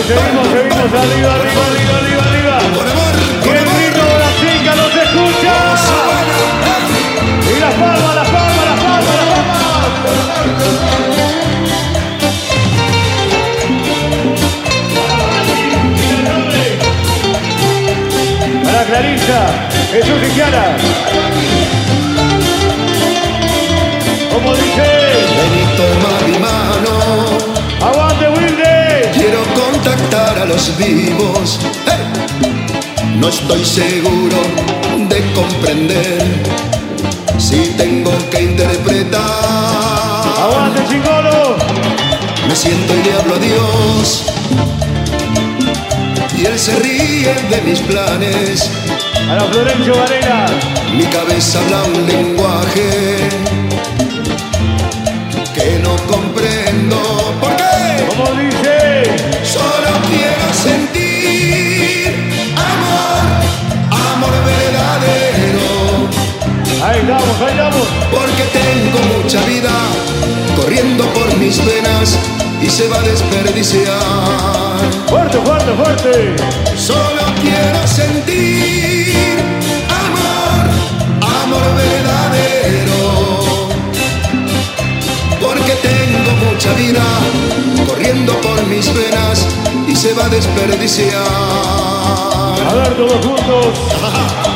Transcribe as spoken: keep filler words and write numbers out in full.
seguimos, seguimos, arriba, arriba, arriba, arriba, arriba. Y el grito de la chica no se escucha. Y las palmas, las palmas, las palmas, las palmas. Para Clarisa, Jesús y Kiara. Como dice, ven y toma mi mano. ¡Aguante, Wilde! Quiero contactar a los vivos. ¡Hey! No estoy seguro de comprender si tengo que interpretar. ¡Aguante, chingolo! Me siento y le hablo a Dios, y Él se ríe de mis planes. A la Florencio Varela. Mi cabeza habla un lenguaje que no comprendo. ¿Por qué? Como dice, Solo quiero sentir amor, amor verdadero. ahí estamos, ahí estamos. Porque tengo mucha vida corriendo por mis venas y se va a desperdiciar. Fuerte, fuerte, fuerte. Solo quiero sentir amor, amor verdadero. Porque tengo mucha vida corriendo por mis venas y se va a desperdiciar. A ver, todos juntos.